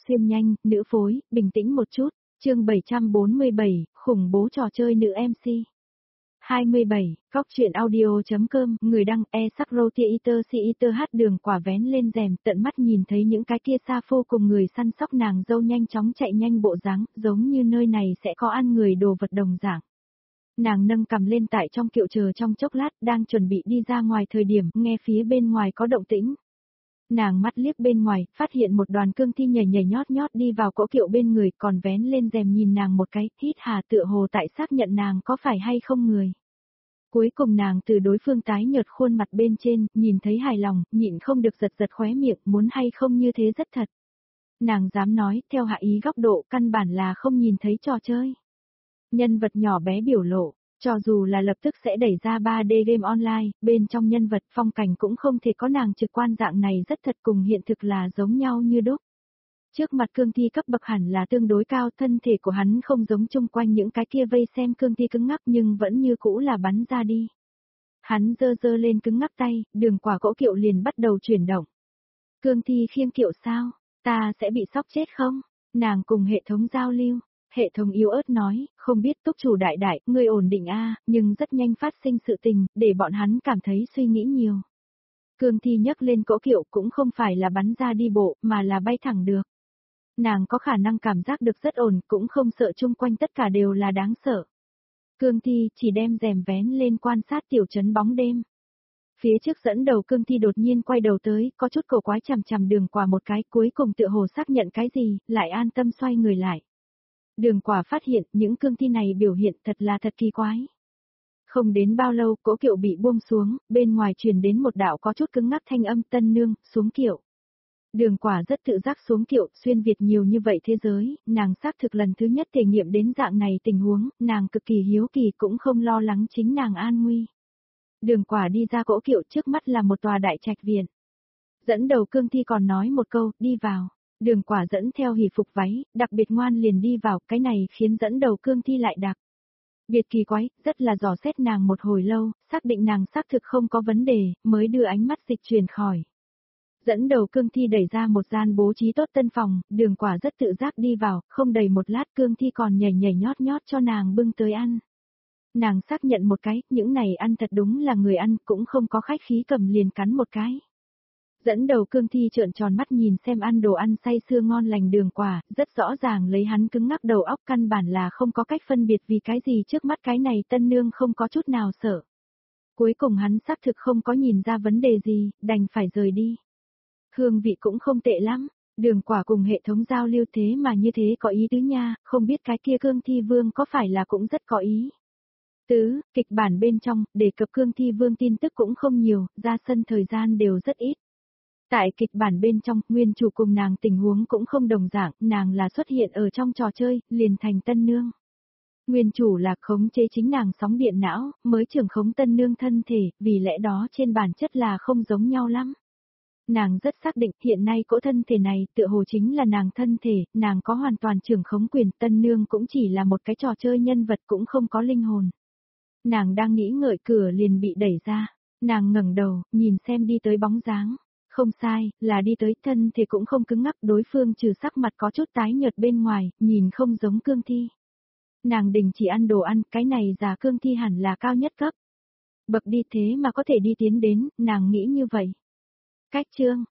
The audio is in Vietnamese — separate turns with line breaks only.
xuyên nhanh, nữ phối, bình tĩnh một chút, chương 747, khủng bố trò chơi nữ MC. 27, Cóc truyện audio.com, người đăng e-sắc-rô-tia-iter-si-iter hát đường quả vén lên rèm tận mắt nhìn thấy những cái kia xa phô cùng người săn sóc nàng dâu nhanh chóng chạy nhanh bộ dáng, giống như nơi này sẽ có ăn người đồ vật đồng dạng. Nàng nâng cầm lên tại trong kiệu chờ trong chốc lát, đang chuẩn bị đi ra ngoài thời điểm, nghe phía bên ngoài có động tĩnh. Nàng mắt liếc bên ngoài, phát hiện một đoàn cương thi nhảy nhảy nhót nhót đi vào cỗ kiệu bên người, còn vén lên rèm nhìn nàng một cái, hít hà tựa hồ tại xác nhận nàng có phải hay không người. Cuối cùng nàng từ đối phương tái nhợt khuôn mặt bên trên, nhìn thấy hài lòng, nhịn không được giật giật khóe miệng, muốn hay không như thế rất thật. Nàng dám nói, theo hạ ý góc độ, căn bản là không nhìn thấy trò chơi. Nhân vật nhỏ bé biểu lộ, cho dù là lập tức sẽ đẩy ra 3D game online, bên trong nhân vật phong cảnh cũng không thể có nàng trực quan dạng này rất thật cùng hiện thực là giống nhau như đúc. Trước mặt cương thi cấp bậc hẳn là tương đối cao, thân thể của hắn không giống chung quanh những cái kia vây xem cương thi cứng ngắc nhưng vẫn như cũ là bắn ra đi. Hắn giơ giơ lên cứng ngắc tay, đường quả cỗ kiệu liền bắt đầu chuyển động. Cương thi khiêng kiệu sao? Ta sẽ bị sốc chết không? Nàng cùng hệ thống giao lưu. Hệ thống yếu ớt nói, không biết túc chủ đại đại, ngươi ổn định a, nhưng rất nhanh phát sinh sự tình, để bọn hắn cảm thấy suy nghĩ nhiều. Cương thi nhấc lên cỗ kiệu cũng không phải là bắn ra đi bộ, mà là bay thẳng được. Nàng có khả năng cảm giác được rất ổn, cũng không sợ chung quanh tất cả đều là đáng sợ. Cương thi chỉ đem rèm vén lên quan sát tiểu trấn bóng đêm. Phía trước dẫn đầu cương thi đột nhiên quay đầu tới, có chút cổ quái chằm chằm đường quả một cái, cuối cùng tựa hồ xác nhận cái gì, lại an tâm xoay người lại. Đường quả phát hiện những cương thi này biểu hiện thật là thật kỳ quái. Không đến bao lâu, cỗ kiệu bị buông xuống, bên ngoài truyền đến một đạo có chút cứng ngắc thanh âm, tân nương, xuống kiệu. Đường quả rất tự giác xuống kiệu, xuyên Việt nhiều như vậy thế giới, nàng xác thực lần thứ nhất thể nghiệm đến dạng này tình huống, nàng cực kỳ hiếu kỳ cũng không lo lắng chính nàng an nguy. Đường quả đi ra cỗ kiệu, trước mắt là một tòa đại trạch viện. Dẫn đầu cương thi còn nói một câu, đi vào. Đường quả dẫn theo hỷ phục váy, đặc biệt ngoan liền đi vào, cái này khiến dẫn đầu cương thi lại đặc biệt kỳ quái, rất là dò xét nàng một hồi lâu, xác định nàng xác thực không có vấn đề, mới đưa ánh mắt dịch chuyển khỏi. Dẫn đầu cương thi đẩy ra một gian bố trí tốt tân phòng, đường quả rất tự giác đi vào, không đầy một lát cương thi còn nhảy nhảy nhót nhót cho nàng bưng tới ăn. Nàng xác nhận một cái, những này ăn thật đúng là người ăn, cũng không có khách khí cầm liền cắn một cái. Dẫn đầu cương thi trợn tròn mắt nhìn xem ăn đồ ăn say sưa ngon lành đường quả, rất rõ ràng lấy hắn cứng ngắc đầu óc căn bản là không có cách phân biệt vì cái gì trước mắt cái này tân nương không có chút nào sợ. Cuối cùng hắn xác thực không có nhìn ra vấn đề gì, đành phải rời đi. Hương vị cũng không tệ lắm, đường quả cùng hệ thống giao lưu thế mà như thế có ý tứ nha, không biết cái kia cương thi vương có phải là cũng rất có ý. Tứ, kịch bản bên trong, đề cập cương thi vương tin tức cũng không nhiều, ra sân thời gian đều rất ít. Tại kịch bản bên trong, nguyên chủ cùng nàng tình huống cũng không đồng dạng, nàng là xuất hiện ở trong trò chơi, liền thành tân nương. Nguyên chủ là khống chế chính nàng sóng điện não, mới trưởng khống tân nương thân thể, vì lẽ đó trên bản chất là không giống nhau lắm. Nàng rất xác định hiện nay cỗ thân thể này tựa hồ chính là nàng thân thể, nàng có hoàn toàn trưởng khống quyền, tân nương cũng chỉ là một cái trò chơi nhân vật cũng không có linh hồn. Nàng đang nghĩ ngợi cửa liền bị đẩy ra, nàng ngẩng đầu, nhìn xem đi tới bóng dáng. Không sai, là đi tới, thân thể cũng không cứng ngắc, đối phương trừ sắc mặt có chút tái nhợt bên ngoài, nhìn không giống cương thi. Nàng đình chỉ ăn đồ ăn, cái này già cương thi hẳn là cao nhất cấp. Bậc đi thế mà có thể đi tiến đến, nàng nghĩ như vậy. Cách chương,